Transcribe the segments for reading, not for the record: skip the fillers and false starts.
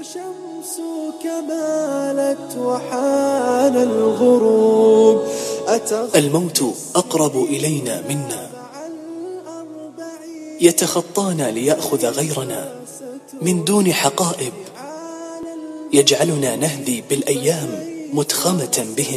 وشمسك مالت وحان الغروب. الموت أقرب إلينا منا، يتخطانا ليأخذ غيرنا من دون حقائب، يجعلنا نهذي بالأيام متخمة بهم،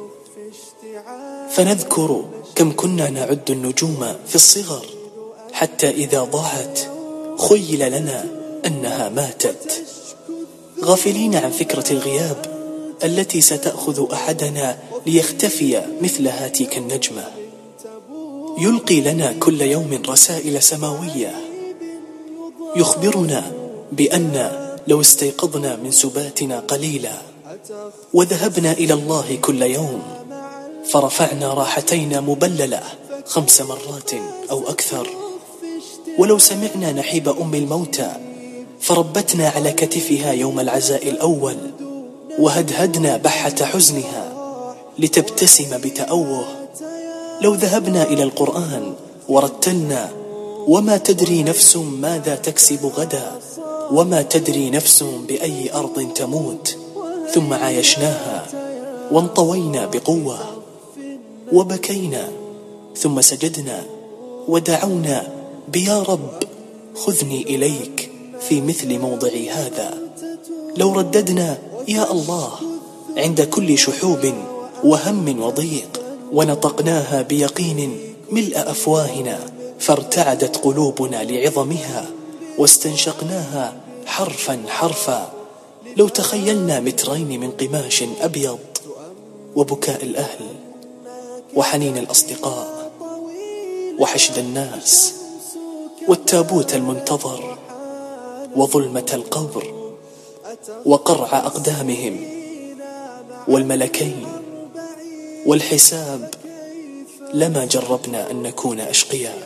فنذكر كم كنا نعد النجوم في الصغر، حتى إذا ضاعت خيل لنا أنها ماتت، غافلين عن فكرة الغياب التي ستأخذ أحدنا ليختفي مثل هاتيك النجمة. يلقي لنا كل يوم رسائل سماوية يخبرنا بأن لو استيقظنا من سباتنا قليلا وذهبنا إلى الله كل يوم فرفعنا راحتينا مبللة 5 مرات أو أكثر، ولو سمعنا نحيب أم الموتى فربتنا على كتفها يوم العزاء الأول وهدهدنا بحة حزنها لتبتسم بتأوه، لو ذهبنا إلى القرآن ورتلنا وما تدري نفس ماذا تكسب غدا وما تدري نفس بأي أرض تموت، ثم عايشناها وانطوينا بقوة وبكينا ثم سجدنا ودعونا بيا رب خذني إليك في مثل موضعي هذا، لو رددنا يا الله عند كل شحوب وهم وضيق ونطقناها بيقين ملء أفواهنا فارتعدت قلوبنا لعظمها واستنشقناها حرفا حرفا، لو تخيلنا مترين من قماش أبيض وبكاء الأهل وحنين الأصدقاء وحشد الناس والتابوت المنتظر وظلمة القبر وقرع أقدامهم والملكين والحساب، لما جربنا أن نكون أشقياء.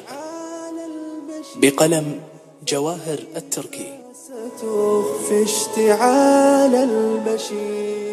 بقلم جواهر التركي. ستخفي اشتعال المشي